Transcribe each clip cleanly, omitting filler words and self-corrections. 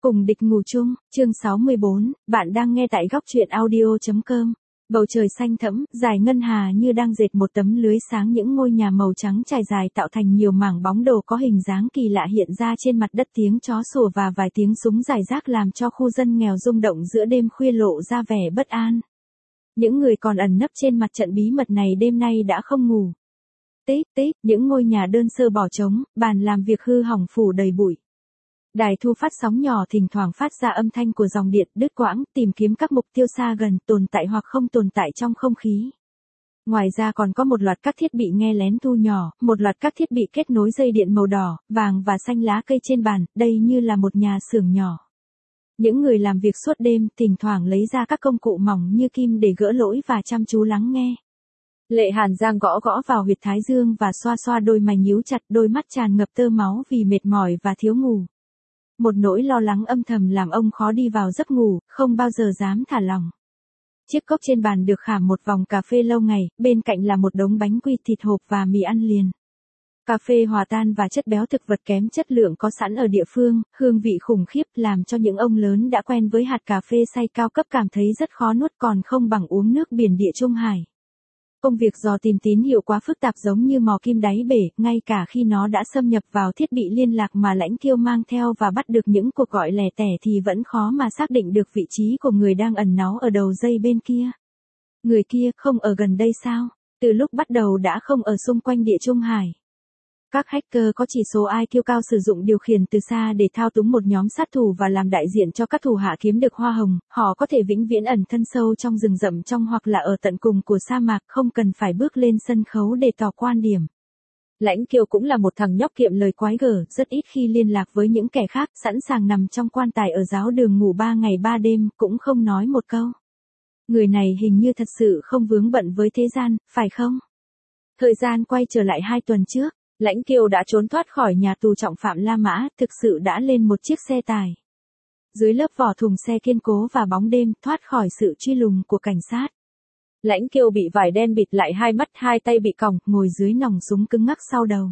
Cùng địch ngủ chung, chương 64, bạn đang nghe tại góc truyện audio.com. Bầu trời xanh thẫm, dài ngân hà như đang dệt một tấm lưới sáng, những ngôi nhà màu trắng trải dài tạo thành nhiều mảng bóng đồ có hình dáng kỳ lạ hiện ra trên mặt đất, tiếng chó sủa và vài tiếng súng rải rác làm cho khu dân nghèo rung động giữa đêm khuya, lộ ra vẻ bất an. Những người còn ẩn nấp trên mặt trận bí mật này đêm nay đã không ngủ. Tít tít, những ngôi nhà đơn sơ bỏ trống, bàn làm việc hư hỏng phủ đầy bụi. Đài thu phát sóng nhỏ thỉnh thoảng phát ra âm thanh của dòng điện đứt quãng, tìm kiếm các mục tiêu xa gần, tồn tại hoặc không tồn tại trong không khí. Ngoài ra còn có một loạt các thiết bị nghe lén thu nhỏ, một loạt các thiết bị kết nối dây điện màu đỏ, vàng và xanh lá cây trên bàn, đây như là một nhà xưởng nhỏ. Những người làm việc suốt đêm, thỉnh thoảng lấy ra các công cụ mỏng như kim để gỡ lỗi và chăm chú lắng nghe. Lệ Hàn Giang gõ gõ vào huyệt thái dương và xoa xoa đôi mày nhíu chặt, đôi mắt tràn ngập tơ máu vì mệt mỏi và thiếu ngủ. Một nỗi lo lắng âm thầm làm ông khó đi vào giấc ngủ, không bao giờ dám thả lỏng. Chiếc cốc trên bàn được khảm một vòng cà phê lâu ngày, bên cạnh là một đống bánh quy, thịt hộp và mì ăn liền. Cà phê hòa tan và chất béo thực vật kém chất lượng có sẵn ở địa phương, hương vị khủng khiếp làm cho những ông lớn đã quen với hạt cà phê xay cao cấp cảm thấy rất khó nuốt, còn không bằng uống nước biển Địa Trung Hải. Công việc dò tìm tín hiệu quá phức tạp, giống như mò kim đáy bể, ngay cả khi nó đã xâm nhập vào thiết bị liên lạc mà Lãnh Kiêu mang theo và bắt được những cuộc gọi lẻ tẻ thì vẫn khó mà xác định được vị trí của người đang ẩn náu ở đầu dây bên kia. Người kia không ở gần đây sao? Từ lúc bắt đầu đã không ở xung quanh Địa Trung Hải. Các hacker có chỉ số IQ cao sử dụng điều khiển từ xa để thao túng một nhóm sát thủ và làm đại diện cho các thủ hạ kiếm được hoa hồng, họ có thể vĩnh viễn ẩn thân sâu trong rừng rậm trong hoặc là ở tận cùng của sa mạc, không cần phải bước lên sân khấu để tỏ quan điểm. Lãnh Kiêu cũng là một thằng nhóc kiệm lời quái gở, rất ít khi liên lạc với những kẻ khác, sẵn sàng nằm trong quan tài ở giáo đường ngủ 3 ngày 3 đêm, cũng không nói một câu. Người này hình như thật sự không vướng bận với thế gian, phải không? Thời gian quay trở lại 2 tuần trước. Lãnh Kiêu đã trốn thoát khỏi nhà tù trọng phạm La Mã, thực sự đã lên một chiếc xe tải. Dưới lớp vỏ thùng xe kiên cố và bóng đêm, thoát khỏi sự truy lùng của cảnh sát. Lãnh Kiêu bị vải đen bịt lại hai mắt, hai tay bị còng, ngồi dưới nòng súng cứng ngắc sau đầu.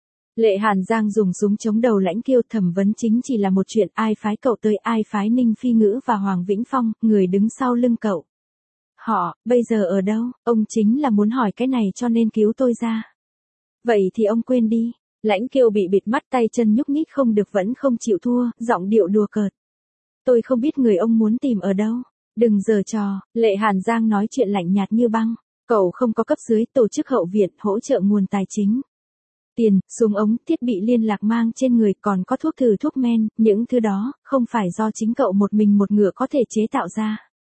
Lệ Hàn Giang dùng súng chống đầu Lãnh Kiêu, thẩm vấn chính chỉ là một chuyện, ai phái cậu tới, ai phái Ninh Phi Ngữ và Hoàng Vĩnh Phong, người đứng sau lưng cậu. Họ, bây giờ ở đâu? Ông chính là muốn hỏi cái này cho nên cứu tôi ra. Vậy thì ông quên đi. Lãnh Kiêu bị bịt mắt, tay chân nhúc nhích không được, vẫn không chịu thua, giọng điệu đùa cợt. Tôi không biết người ông muốn tìm ở đâu. Đừng giở trò. Lệ Hàn Giang nói chuyện lạnh nhạt như băng. Cậu không có cấp dưới, tổ chức hậu viện, hỗ trợ nguồn tài chính. Tiền, súng ống, thiết bị liên lạc mang trên người, còn có thuốc thử, thuốc men, những thứ đó, không phải do chính cậu một mình một ngựa có thể chế tạo ra.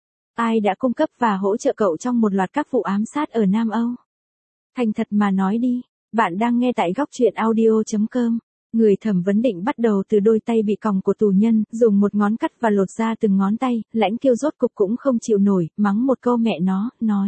Ai đã cung cấp và hỗ trợ cậu trong một loạt các vụ ám sát ở Nam Âu? Thành thật mà nói đi. Bạn đang nghe tại góc truyện audio.com. Người thẩm vấn định bắt đầu từ đôi tay bị còng của tù nhân, dùng một ngón cắt và lột ra từng ngón tay. Lãnh Kiêu rốt cục cũng không chịu nổi, mắng một câu mẹ nó, nói.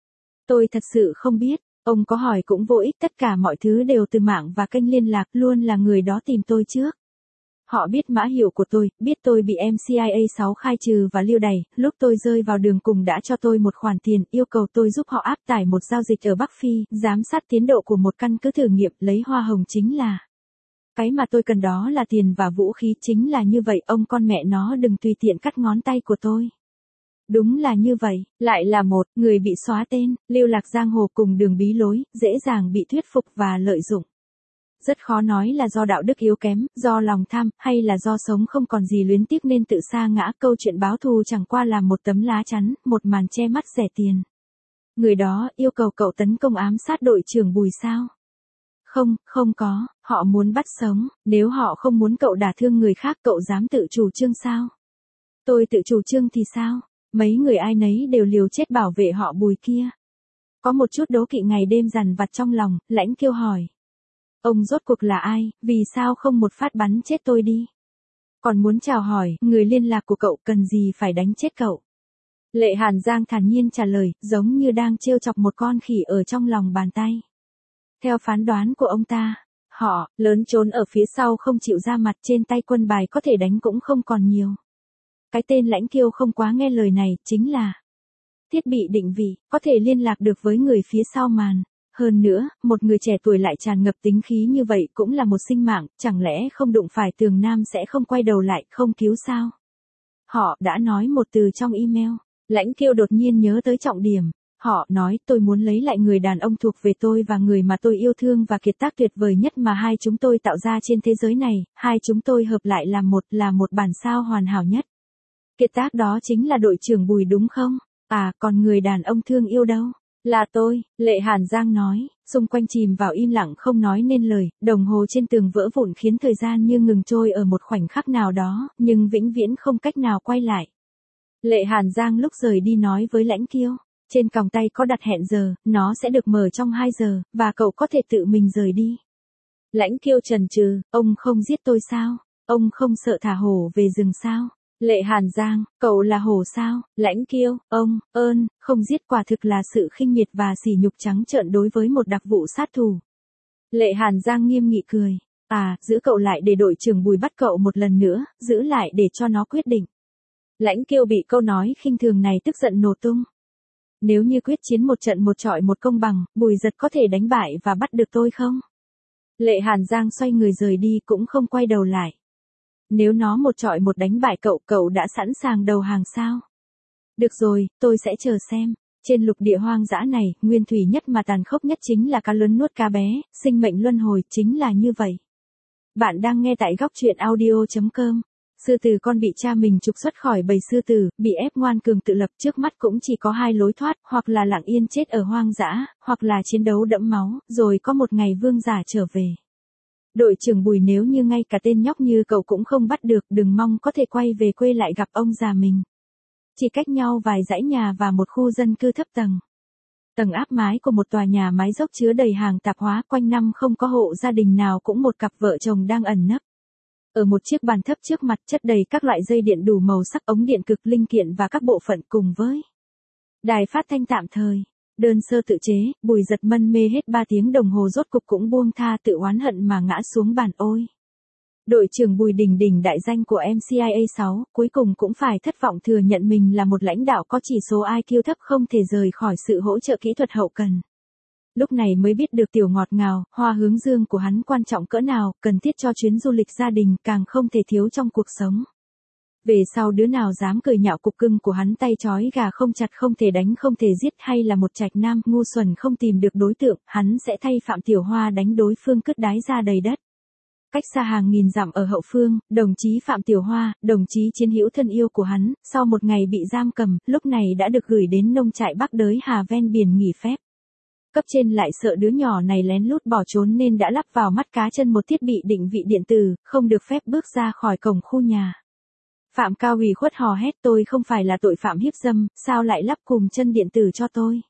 Tôi thật sự không biết, ông có hỏi cũng vô ích, tất cả mọi thứ đều từ mạng và kênh liên lạc, luôn là người đó tìm tôi trước. Họ biết mã hiệu của tôi, biết tôi bị MCIA 6 khai trừ và lưu đày, lúc tôi rơi vào đường cùng đã cho tôi một khoản tiền, yêu cầu tôi giúp họ áp tải một giao dịch ở Bắc Phi, giám sát tiến độ của một căn cứ thử nghiệm, lấy hoa hồng chính là. Cái mà tôi cần đó là tiền và vũ khí, chính là như vậy, ông con mẹ nó đừng tùy tiện cắt ngón tay của tôi. Đúng là như vậy, lại là một người bị xóa tên, lưu lạc giang hồ cùng đường bí lối, dễ dàng bị thuyết phục và lợi dụng. Rất khó nói là do đạo đức yếu kém, do lòng tham, hay là do sống không còn gì luyến tiếc nên tự sa ngã. Câu chuyện báo thù chẳng qua là một tấm lá chắn, một màn che mắt rẻ tiền. Người đó yêu cầu cậu tấn công ám sát đội trưởng Bùi sao? Không, không có, họ muốn bắt sống, nếu họ không muốn cậu đả thương người khác cậu dám tự chủ trương sao? Tôi tự chủ trương thì sao? Mấy người ai nấy đều liều chết bảo vệ họ Bùi kia. Có một chút đố kỵ ngày đêm dằn vặt trong lòng, Lãnh Kiêu hỏi. Ông rốt cuộc là ai, vì sao không một phát bắn chết tôi đi? Còn muốn chào hỏi, người liên lạc của cậu cần gì phải đánh chết cậu? Lệ Hàn Giang thản nhiên trả lời, giống như đang trêu chọc một con khỉ ở trong lòng bàn tay. Theo phán đoán của ông ta, họ, lớn trốn ở phía sau không chịu ra mặt, trên tay quân bài có thể đánh cũng không còn nhiều. Cái tên Lãnh Kiêu không quá nghe lời này, chính là thiết bị định vị, có thể liên lạc được với người phía sau màn. hơn nữa, một người trẻ tuổi lại tràn ngập tính khí như vậy cũng là một sinh mạng, chẳng lẽ không đụng phải tường nam sẽ không quay đầu lại, không cứu sao? Họ đã nói một từ trong email. Lãnh Kiêu đột nhiên nhớ tới trọng điểm. Họ nói tôi muốn lấy lại người đàn ông thuộc về tôi và người mà tôi yêu thương và kiệt tác tuyệt vời nhất mà hai chúng tôi tạo ra trên thế giới này, hai chúng tôi hợp lại là một bản sao hoàn hảo nhất. Kiệt tác đó chính là đội trưởng Bùi đúng không? À, còn người đàn ông thương yêu đâu? Là tôi, Lệ Hàn Giang nói, xung quanh chìm vào im lặng không nói nên lời, đồng hồ trên tường vỡ vụn khiến thời gian như ngừng trôi ở một khoảnh khắc nào đó, nhưng vĩnh viễn không cách nào quay lại. Lệ Hàn Giang lúc rời đi nói với Lãnh Kiêu, trên còng tay có đặt hẹn giờ, nó sẽ được mở trong 2 giờ, và cậu có thể tự mình rời đi. Lãnh Kiêu chần chừ, ông không giết tôi sao? Ông không sợ thả hổ về rừng sao? Lệ Hàn Giang, cậu là hổ sao? Lãnh Kiêu, ông, không giết quả thực là sự khinh miệt và sỉ nhục trắng trợn đối với một đặc vụ sát thủ. Lệ Hàn Giang nghiêm nghị cười, giữ cậu lại để đội trưởng Bùi bắt cậu một lần nữa, giữ lại để cho nó quyết định. Lãnh Kiêu bị câu nói khinh thường này tức giận nổ tung. Nếu như quyết chiến một trận một trọi một công bằng, Bùi Giật có thể đánh bại và bắt được tôi không? Lệ Hàn Giang xoay người rời đi cũng không quay đầu lại. Nếu nó một trọi một đánh bại cậu, cậu đã sẵn sàng đầu hàng sao? Được rồi, tôi sẽ chờ xem. Trên lục địa hoang dã này, nguyên thủy nhất mà tàn khốc nhất chính là cá lớn nuốt cá bé, sinh mệnh luân hồi chính là như vậy. Bạn đang nghe tại góc truyện audio.com. Sư tử con bị cha mình trục xuất khỏi bầy sư tử, bị ép ngoan cường tự lập, trước mắt cũng chỉ có 2 lối thoát, hoặc là lặng yên chết ở hoang dã, hoặc là chiến đấu đẫm máu, rồi có một ngày vương giả trở về. Đội trưởng Bùi, nếu như ngay cả tên nhóc như cậu cũng không bắt được, đừng mong có thể quay về quê lại gặp ông già mình. Chỉ cách nhau vài dãy nhà và một khu dân cư thấp tầng. Tầng áp mái của một tòa nhà mái dốc chứa đầy hàng tạp hóa, quanh năm không có hộ gia đình nào cũng một cặp vợ chồng đang ẩn nấp. Ở một chiếc bàn thấp trước mặt chất đầy các loại dây điện đủ màu sắc, ống điện cực linh kiện và các bộ phận cùng với đài phát thanh tạm thời. Đơn sơ tự chế, Bùi Giật mân mê hết 3 tiếng đồng hồ rốt cục cũng buông tha tự oán hận mà ngã xuống bàn. Ôi! Đội trưởng Bùi đỉnh đỉnh đại danh của MCIA 6, cuối cùng cũng phải thất vọng thừa nhận mình là một lãnh đạo có chỉ số IQ thấp không thể rời khỏi sự hỗ trợ kỹ thuật hậu cần. Lúc này mới biết được tiểu ngọt ngào, hoa hướng dương của hắn quan trọng cỡ nào, cần thiết cho chuyến du lịch gia đình, càng không thể thiếu trong cuộc sống. Về sau đứa nào dám cười nhạo cục cưng của hắn, tay trói gà không chặt, không thể đánh không thể giết, hay là một trạch nam ngu xuẩn không tìm được đối tượng, hắn sẽ thay Phạm Tiểu Hoa đánh đối phương cứt đái ra đầy đất. Cách xa hàng nghìn dặm ở hậu phương, đồng chí Phạm Tiểu Hoa, đồng chí chiến hữu thân yêu của hắn, sau một ngày bị giam cầm, lúc này đã được gửi đến nông trại Bắc Đới Hà ven biển nghỉ phép. Cấp trên lại sợ đứa nhỏ này lén lút bỏ trốn nên đã lắp vào mắt cá chân một thiết bị định vị điện tử, không được phép bước ra khỏi cổng khu nhà. Phạm Cao ủy khuất hò hét, tôi không phải là tội phạm hiếp dâm, sao lại lắp cùm chân điện tử cho tôi?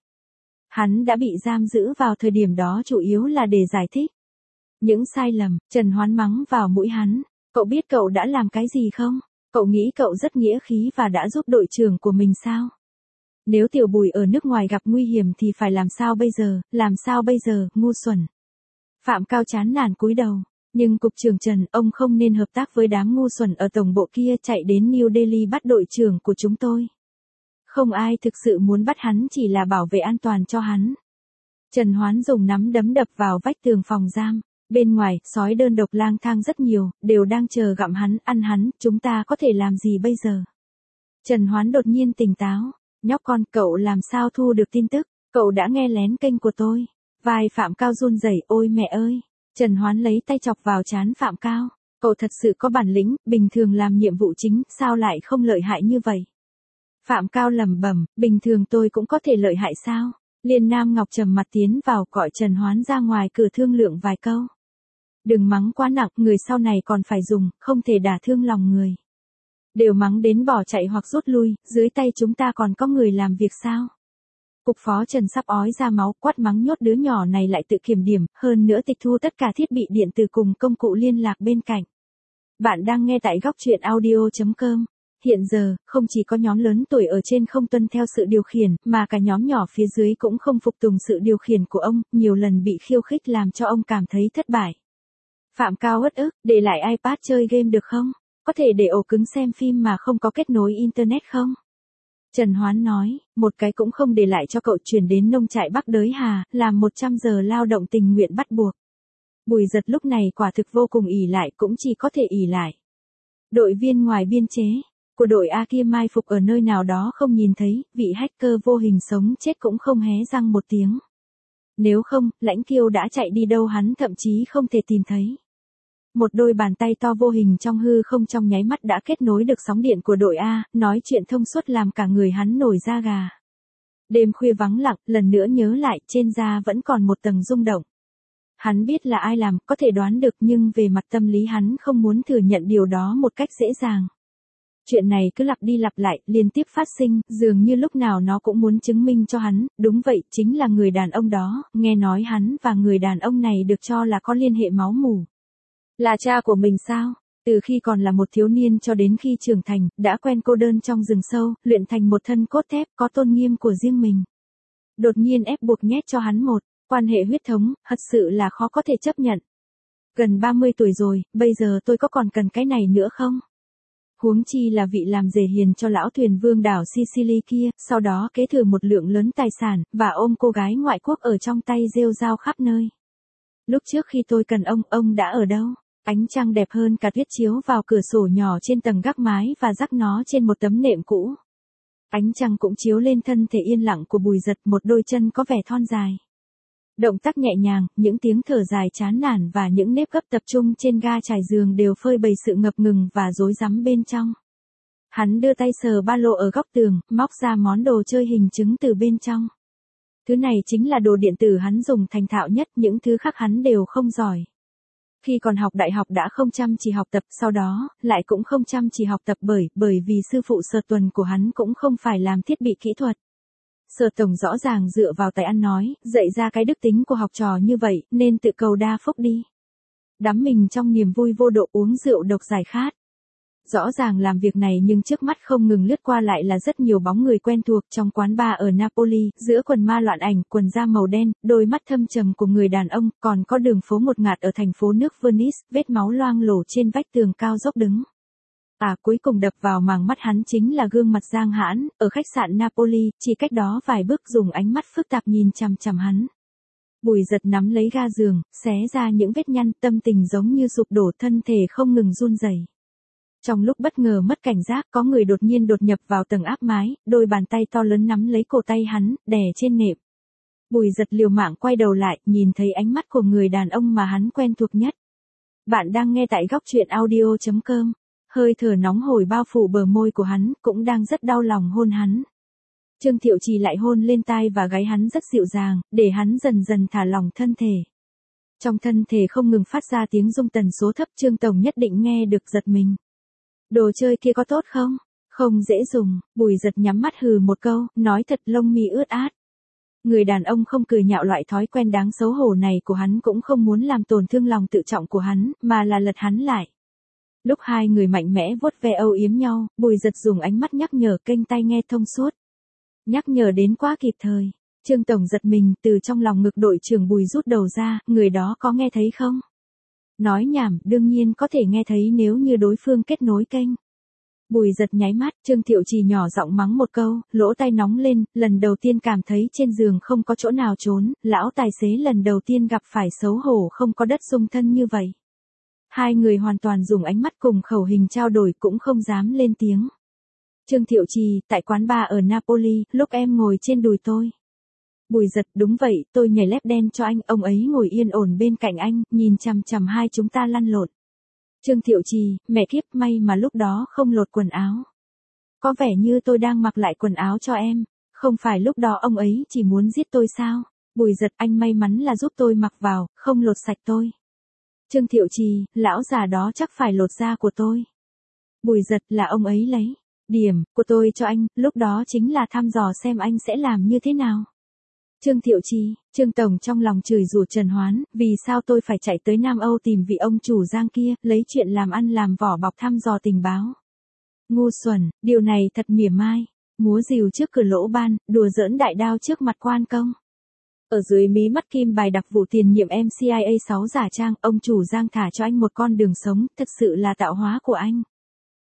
Hắn đã bị giam giữ vào thời điểm đó chủ yếu là để giải thích những sai lầm. Trần Hoán mắng vào mũi hắn, cậu biết cậu đã làm cái gì không? Cậu nghĩ cậu rất nghĩa khí và đã giúp đội trưởng của mình sao? Nếu tiểu Bùi ở nước ngoài gặp nguy hiểm thì phải làm sao bây giờ, ngu xuẩn. Phạm Cao chán nản cúi đầu, nhưng cục trưởng Trần, ông không nên hợp tác với đám ngu xuẩn ở tổng bộ kia, chạy đến New Delhi bắt đội trưởng của chúng tôi. Không ai thực sự muốn bắt hắn, chỉ là bảo vệ an toàn cho hắn. Trần Hoán dùng nắm đấm đập vào vách tường phòng giam. Bên ngoài, sói đơn độc lang thang rất nhiều, đều đang chờ gặm hắn, ăn hắn, chúng ta có thể làm gì bây giờ? Trần Hoán đột nhiên tỉnh táo. Nhóc con, cậu làm sao thu được tin tức? Cậu đã nghe lén kênh của tôi. Vai Phạm Cao run rẩy, ôi mẹ ơi. Trần Hoán lấy tay chọc vào trán Phạm Cao. Cậu thật sự có bản lĩnh, bình thường làm nhiệm vụ chính, sao lại không lợi hại như vậy? Phạm Cao lẩm bẩm, bình thường tôi cũng có thể lợi hại sao? Liên Nam Ngọc trầm mặt tiến vào, gọi Trần Hoán ra ngoài cửa thương lượng vài câu. Đừng mắng quá nặng, người sau này còn phải dùng, không thể đả thương lòng người. Đều mắng đến bỏ chạy hoặc rút lui, dưới tay chúng ta còn có người làm việc sao? Cục phó Trần sắp ói ra máu, quát mắng nhốt đứa nhỏ này lại tự kiểm điểm, hơn nữa tịch thu tất cả thiết bị điện tử cùng công cụ liên lạc bên cạnh. Bạn đang nghe tại góc truyện audio.com. Hiện giờ, không chỉ có nhóm lớn tuổi ở trên không tuân theo sự điều khiển, mà cả nhóm nhỏ phía dưới cũng không phục tùng sự điều khiển của ông, nhiều lần bị khiêu khích làm cho ông cảm thấy thất bại. Phạm Cao uất ức, để lại iPad chơi game được không? Có thể để ổ cứng xem phim mà không có kết nối Internet không? Trần Hoán nói, một cái cũng không để lại cho cậu, chuyển đến nông trại Bắc Đới Hà, làm 100 giờ lao động tình nguyện bắt buộc. Bùi Giật lúc này quả thực vô cùng ỷ lại, cũng chỉ có thể ỷ lại. Đội viên ngoài biên chế của đội A kia mai phục ở nơi nào đó không nhìn thấy, vị hacker vô hình sống chết cũng không hé răng một tiếng. Nếu không, Lãnh Kiêu đã chạy đi đâu hắn thậm chí không thể tìm thấy. Một đôi bàn tay to vô hình trong hư không trong nháy mắt đã kết nối được sóng điện của đội A, nói chuyện thông suốt làm cả người hắn nổi da gà. Đêm khuya vắng lặng, lần nữa nhớ lại, trên da vẫn còn một tầng rung động. Hắn biết là ai làm, có thể đoán được, nhưng về mặt tâm lý hắn không muốn thừa nhận điều đó một cách dễ dàng. Chuyện này cứ lặp đi lặp lại, liên tiếp phát sinh, dường như lúc nào nó cũng muốn chứng minh cho hắn, đúng vậy, chính là người đàn ông đó, nghe nói hắn và người đàn ông này được cho là có liên hệ máu mủ. Là cha của mình sao? Từ khi còn là một thiếu niên cho đến khi trưởng thành, đã quen cô đơn trong rừng sâu, luyện thành một thân cốt thép có tôn nghiêm của riêng mình. Đột nhiên ép buộc nhét cho hắn một quan hệ huyết thống, thật sự là khó có thể chấp nhận. Gần 30 tuổi rồi, bây giờ tôi có còn cần cái này nữa không? Huống chi là vị làm rể hiền cho lão thuyền vương đảo Sicily kia, sau đó kế thừa một lượng lớn tài sản, và ôm cô gái ngoại quốc ở trong tay rêu rao khắp nơi. Lúc trước khi tôi cần ông đã ở đâu? Ánh trăng đẹp hơn cả tuyết chiếu vào cửa sổ nhỏ trên tầng gác mái và rắc nó trên một tấm nệm cũ. Ánh trăng cũng chiếu lên thân thể yên lặng của Bùi Giật, một đôi chân có vẻ thon dài. Động tác nhẹ nhàng, những tiếng thở dài chán nản và những nếp gấp tập trung trên ga trải giường đều phơi bày sự ngập ngừng và rối rắm bên trong. Hắn đưa tay sờ ba lô ở góc tường, móc ra món đồ chơi hình trứng từ bên trong. Thứ này chính là đồ điện tử hắn dùng thành thạo nhất, những thứ khác hắn đều không giỏi. Khi còn học đại học đã không chăm chỉ học tập, sau đó, lại cũng không chăm chỉ học tập bởi vì sư phụ Sở Tuần của hắn cũng không phải làm thiết bị kỹ thuật. Sở Tổng rõ ràng dựa vào tài ăn nói, dạy ra cái đức tính của học trò như vậy, nên tự cầu đa phúc đi. Đắm mình trong niềm vui vô độ uống rượu độc giải khát. Rõ ràng làm việc này nhưng trước mắt không ngừng lướt qua lại là rất nhiều bóng người quen thuộc trong quán bar ở Napoli, giữa quần ma loạn ảnh, quần da màu đen, đôi mắt thâm trầm của người đàn ông, còn có đường phố ngột ngạt ở thành phố nước Venice, vết máu loang lổ trên vách tường cao dốc đứng. Cuối cùng đập vào màng mắt hắn chính là gương mặt Giang Hãn, ở khách sạn Napoli, chỉ cách đó vài bước dùng ánh mắt phức tạp nhìn chằm chằm hắn. Bùi Giật nắm lấy ga giường, xé ra những vết nhăn, tâm tình giống như sụp đổ, thân thể không ngừng run rẩy. Trong lúc bất ngờ mất cảnh giác, có người đột nhiên đột nhập vào tầng áp mái, đôi bàn tay to lớn nắm lấy cổ tay hắn, đè trên nệm. Bùi Giật liều mạng quay đầu lại, nhìn thấy ánh mắt của người đàn ông mà hắn quen thuộc nhất. Bạn đang nghe tại góc truyện audio.com. Hơi thở nóng hổi bao phủ bờ môi của hắn, cũng đang rất đau lòng hôn hắn. Trương Thiệu Trì lại hôn lên tai và gáy hắn rất dịu dàng, để hắn dần dần thả lỏng thân thể. Trong thân thể không ngừng phát ra tiếng rung tần số thấp, Trương Tổng nhất định nghe được giật mình. Đồ chơi kia có tốt không? Không dễ dùng, Bùi Giật nhắm mắt hừ một câu, nói thật lông mi ướt át. Người đàn ông không cười nhạo loại thói quen đáng xấu hổ này của hắn, cũng không muốn làm tổn thương lòng tự trọng của hắn, mà là lật hắn lại. Lúc hai người mạnh mẽ vuốt ve âu yếm nhau, Bùi Giật dùng ánh mắt nhắc nhở, kênh tai nghe thông suốt. Nhắc nhở đến quá kịp thời. Trương Tổng giật mình, từ trong lòng ngực đội trưởng Bùi rút đầu ra, người đó có nghe thấy không? Nói nhảm, đương nhiên có thể nghe thấy nếu như đối phương kết nối kênh. Bùi Giật nháy mắt, Trương Thiệu Trì nhỏ giọng mắng một câu, lỗ tai nóng lên, lần đầu tiên cảm thấy trên giường không có chỗ nào trốn, lão tài xế lần đầu tiên gặp phải xấu hổ không có đất dung thân như vậy. Hai người hoàn toàn dùng ánh mắt cùng khẩu hình trao đổi, cũng không dám lên tiếng. Trương Thiệu Trì, tại quán bar ở Napoli, lúc em ngồi trên đùi tôi. Bùi Giật, đúng vậy, tôi nhảy lép đen cho anh, ông ấy ngồi yên ổn bên cạnh anh, nhìn chằm chằm hai chúng ta lăn lộn. Trương Thiệu Trì, mẹ kiếp, may mà lúc đó không lột quần áo. Có vẻ như tôi đang mặc lại quần áo cho em, không phải lúc đó ông ấy chỉ muốn giết tôi sao? Bùi Giật, anh may mắn là giúp tôi mặc vào, không lột sạch tôi. Trương Thiệu Trì, lão già đó chắc phải lột da của tôi. Bùi Giật, là ông ấy lấy điểm của tôi cho anh, lúc đó chính là thăm dò xem anh sẽ làm như thế nào. Trương Thiệu Trì, Trương Tổng trong lòng chửi rủa Trần Hoán, vì sao tôi phải chạy tới Nam Âu tìm vị ông chủ Giang kia, lấy chuyện làm ăn làm vỏ bọc thăm dò tình báo. Ngu xuẩn, điều này thật mỉa mai, múa rìu trước cửa lỗ ban, đùa giỡn đại đao trước mặt quan công. Ở dưới mí mắt kim bài đặc vụ tiền nhiệm MCIA 6 giả trang, ông chủ Giang thả cho anh một con đường sống, thực sự là tạo hóa của anh.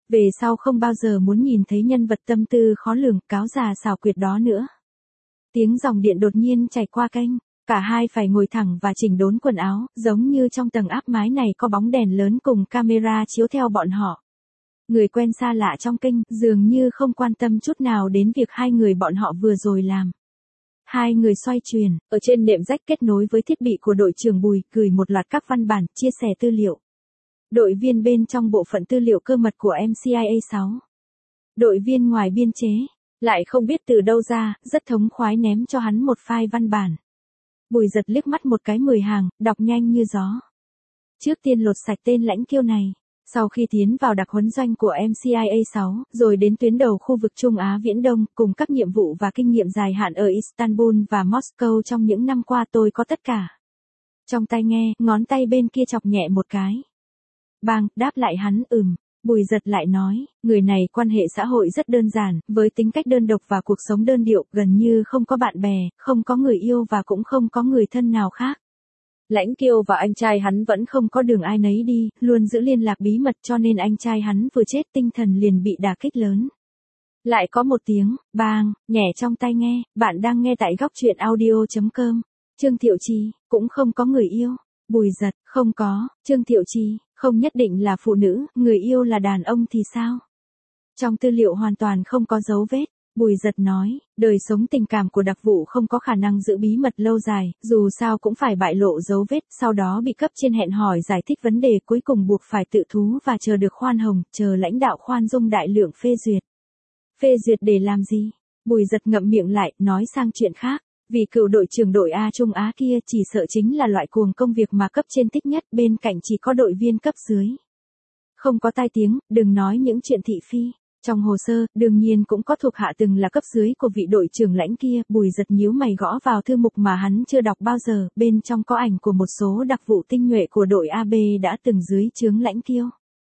Về sau không bao giờ muốn nhìn thấy nhân vật tâm tư khó lường, cáo già xảo quyệt đó nữa. Tiếng dòng điện đột nhiên chảy qua kênh, cả hai phải ngồi thẳng và chỉnh đốn quần áo, giống như trong tầng áp mái này có bóng đèn lớn cùng camera chiếu theo bọn họ. Người quen xa lạ trong kênh, dường như không quan tâm chút nào đến việc hai người bọn họ vừa rồi làm. Hai người xoay chuyển, ở trên nệm rách kết nối với thiết bị của đội trưởng Bùi, gửi một loạt các văn bản, chia sẻ tư liệu. Đội viên bên trong bộ phận tư liệu cơ mật của MCIA6. Đội viên ngoài biên chế, lại không biết từ đâu ra, rất thống khoái ném cho hắn một file văn bản. Bùi giật liếc mắt một cái 10 hàng, đọc nhanh như gió. Trước tiên lột sạch tên lãnh kiêu này. Sau khi tiến vào đặc huấn doanh của MCIA6, rồi đến tuyến đầu khu vực Trung Á Viễn Đông, cùng các nhiệm vụ và kinh nghiệm dài hạn ở Istanbul và Moscow trong những năm qua tôi có tất cả. Trong tai nghe, ngón tay bên kia chọc nhẹ một cái. Bang, đáp lại hắn, Bùi giật lại nói, người này quan hệ xã hội rất đơn giản, với tính cách đơn độc và cuộc sống đơn điệu, gần như không có bạn bè, không có người yêu và cũng không có người thân nào khác. Lãnh Kiêu và anh trai hắn vẫn không có đường ai nấy đi, luôn giữ liên lạc bí mật cho nên anh trai hắn vừa chết tinh thần liền bị đả kích lớn. Lại có một tiếng, bang, nhẹ trong tai nghe, bạn đang nghe tại góc truyện audio.com. Trương Thiệu Trì, cũng không có người yêu. Bùi giật, không có, Trương Thiệu Trì, không nhất định là phụ nữ, người yêu là đàn ông thì sao? Trong tư liệu hoàn toàn không có dấu vết. Bùi giật nói, đời sống tình cảm của đặc vụ không có khả năng giữ bí mật lâu dài, dù sao cũng phải bại lộ dấu vết, sau đó bị cấp trên hẹn hỏi giải thích vấn đề, cuối cùng buộc phải tự thú và chờ được khoan hồng, chờ lãnh đạo khoan dung đại lượng phê duyệt. Phê duyệt để làm gì? Bùi giật ngậm miệng lại, nói sang chuyện khác. Vì cựu đội trưởng đội A Trung Á kia chỉ sợ chính là loại cuồng công việc mà cấp trên thích nhất, bên cạnh chỉ có đội viên cấp dưới. Không có tai tiếng, đừng nói những chuyện thị phi. Trong hồ sơ, đương nhiên cũng có thuộc hạ từng là cấp dưới của vị đội trưởng lãnh kia, Bùi giật nhíu mày gõ vào thư mục mà hắn chưa đọc bao giờ, bên trong có ảnh của một số đặc vụ tinh nhuệ của đội AB đã từng dưới trướng lãnh kiêu.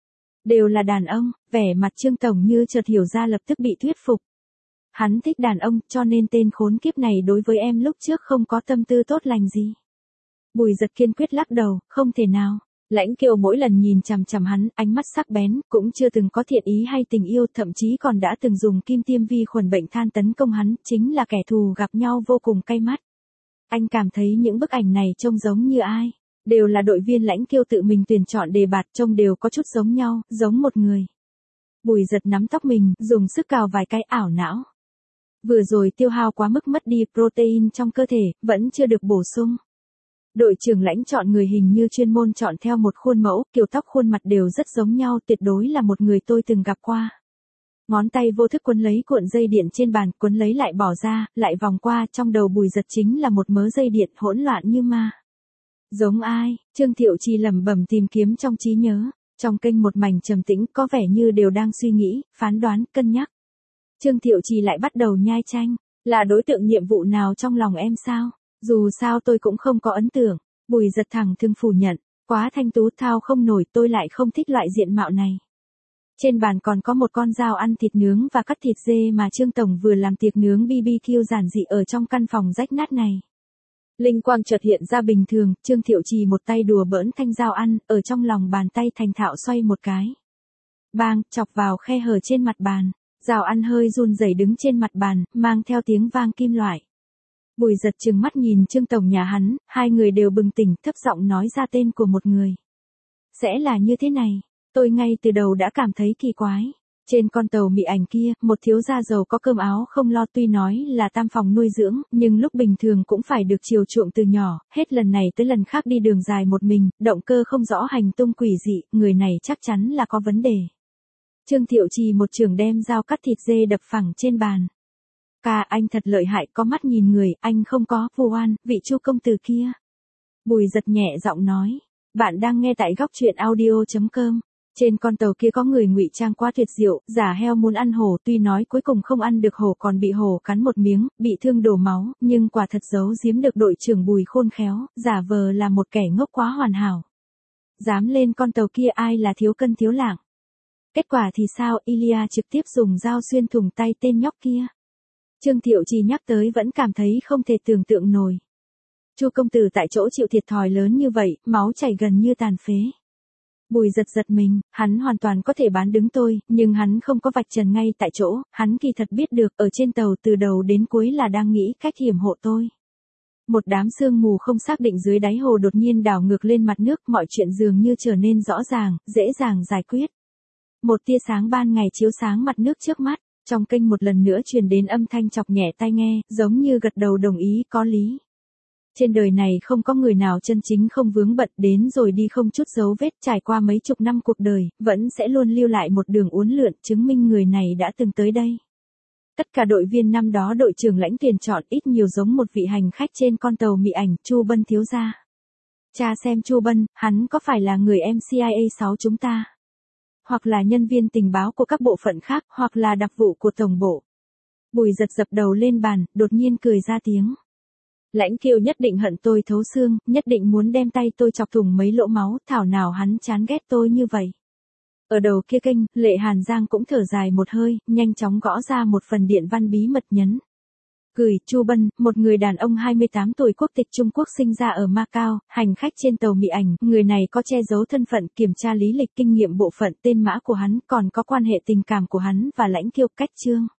Đều là đàn ông, vẻ mặt Trương Tổng như chợt hiểu ra lập tức bị thuyết phục. Hắn thích đàn ông, cho nên tên khốn kiếp này đối với em lúc trước không có tâm tư tốt lành gì. Bùi giật kiên quyết lắc đầu, không thể nào. Lãnh Kiêu mỗi lần nhìn chằm chằm hắn, ánh mắt sắc bén, cũng chưa từng có thiện ý hay tình yêu, thậm chí còn đã từng dùng kim tiêm vi khuẩn bệnh than tấn công hắn, chính là kẻ thù gặp nhau vô cùng cay mắt. Anh cảm thấy những bức ảnh này trông giống như ai? Đều là đội viên Lãnh Kiêu tự mình tuyển chọn đề bạt, trông đều có chút giống nhau, giống một người. Bùi giật nắm tóc mình, dùng sức cào vài cái, ảo não. Vừa rồi tiêu hao quá mức, mất đi protein trong cơ thể, vẫn chưa được bổ sung. Đội trưởng lãnh chọn người hình như chuyên môn chọn theo một khuôn mẫu, kiểu tóc khuôn mặt đều rất giống nhau, tuyệt đối là một người tôi từng gặp qua. Ngón tay vô thức quấn lấy cuộn dây điện trên bàn, quấn lấy lại bỏ ra, lại vòng qua, trong đầu Bùi giật chính là một mớ dây điện hỗn loạn như ma. Giống ai? Trương Thiệu Trì lẩm bẩm tìm kiếm trong trí nhớ, trong kênh một mảnh trầm tĩnh, có vẻ như đều đang suy nghĩ, phán đoán, cân nhắc. Trương Thiệu Trì lại bắt đầu nhai chanh, là đối tượng nhiệm vụ nào trong lòng em sao? Dù sao tôi cũng không có ấn tượng. Bùi giật thẳng thừng phủ nhận, quá thanh tú, thao không nổi, tôi lại không thích loại diện mạo này. Trên bàn còn có một con dao ăn thịt nướng và cắt thịt dê mà Trương Tổng vừa làm tiệc nướng BBQ giản dị ở trong căn phòng rách nát này. Linh quang chợt hiện ra bình thường, Trương Thiệu Trì một tay đùa bỡn thanh dao ăn, ở trong lòng bàn tay thành thạo xoay một cái. Bang, chọc vào khe hở trên mặt bàn, dao ăn hơi run rẩy đứng trên mặt bàn, mang theo tiếng vang kim loại. Bùi giật trừng mắt nhìn Trương Tổng nhà hắn, hai người đều bừng tỉnh, thấp giọng nói ra tên của một người. Sẽ là như thế này, tôi ngay từ đầu đã cảm thấy kỳ quái. Trên con tàu mị ảnh kia, một thiếu gia giàu có cơm áo không lo, tuy nói là tam phòng nuôi dưỡng, nhưng lúc bình thường cũng phải được chiều chuộng từ nhỏ, hết lần này tới lần khác đi đường dài một mình, động cơ không rõ, hành tung quỷ dị, người này chắc chắn là có vấn đề. Trương Thiệu Trì một chưởng đem dao cắt thịt dê đập phẳng trên bàn. Ca, anh thật lợi hại, có mắt nhìn người, anh không có, vu oan, vị Chu công tử kia. Bùi giật nhẹ giọng nói, bạn đang nghe tại góc truyện audio.com. Trên con tàu kia có người ngụy trang quá tuyệt diệu, giả heo muốn ăn hổ, tuy nói cuối cùng không ăn được hổ còn bị hổ cắn một miếng, bị thương đổ máu, nhưng quả thật giấu giếm được đội trưởng Bùi khôn khéo, giả vờ là một kẻ ngốc quá hoàn hảo. Dám lên con tàu kia ai là thiếu cân thiếu lạng. Kết quả thì sao, Ilya trực tiếp dùng dao xuyên thủng tay tên nhóc kia. Trương Thiệu Trì nhắc tới vẫn cảm thấy không thể tưởng tượng nổi. Chu công tử tại chỗ chịu thiệt thòi lớn như vậy, máu chảy gần như tàn phế. Bùi giật giật mình, hắn hoàn toàn có thể bán đứng tôi, nhưng hắn không có vạch trần ngay tại chỗ, hắn kỳ thật biết được ở trên tàu từ đầu đến cuối là đang nghĩ cách hiểm hộ tôi. Một đám sương mù không xác định dưới đáy hồ đột nhiên đảo ngược lên mặt nước, mọi chuyện dường như trở nên rõ ràng, dễ dàng giải quyết. Một tia sáng ban ngày chiếu sáng mặt nước trước mắt, trong kênh một lần nữa truyền đến âm thanh chọc nhẹ tai nghe, giống như gật đầu đồng ý có lý. Trên đời này không có người nào chân chính không vướng bận, đến rồi đi không chút dấu vết, trải qua mấy chục năm cuộc đời, vẫn sẽ luôn lưu lại một đường uốn lượn chứng minh người này đã từng tới đây. Tất cả đội viên năm đó đội trưởng Lãnh tuyển chọn ít nhiều giống một vị hành khách trên con tàu mị ảnh, Chu Bân thiếu gia. Cha xem Chu Bân, hắn có phải là người em CIA6 chúng ta? Hoặc là nhân viên tình báo của các bộ phận khác, hoặc là đặc vụ của tổng bộ. Bùi giật dập đầu lên bàn, đột nhiên cười ra tiếng. Lãnh Kiều nhất định hận tôi thấu xương, nhất định muốn đem tay tôi chọc thủng mấy lỗ máu, thảo nào hắn chán ghét tôi như vậy. Ở đầu kia kênh, Lệ Hàn Giang cũng thở dài một hơi, nhanh chóng gõ ra một phần điện văn bí mật nhấn. Gửi, Chu Bân, một người đàn ông 28 tuổi quốc tịch Trung Quốc sinh ra ở Macau, hành khách trên tàu mị ảnh, người này có che giấu thân phận, kiểm tra lý lịch kinh nghiệm bộ phận, tên mã của hắn, còn có quan hệ tình cảm của hắn và Lãnh Kiều, cách chương.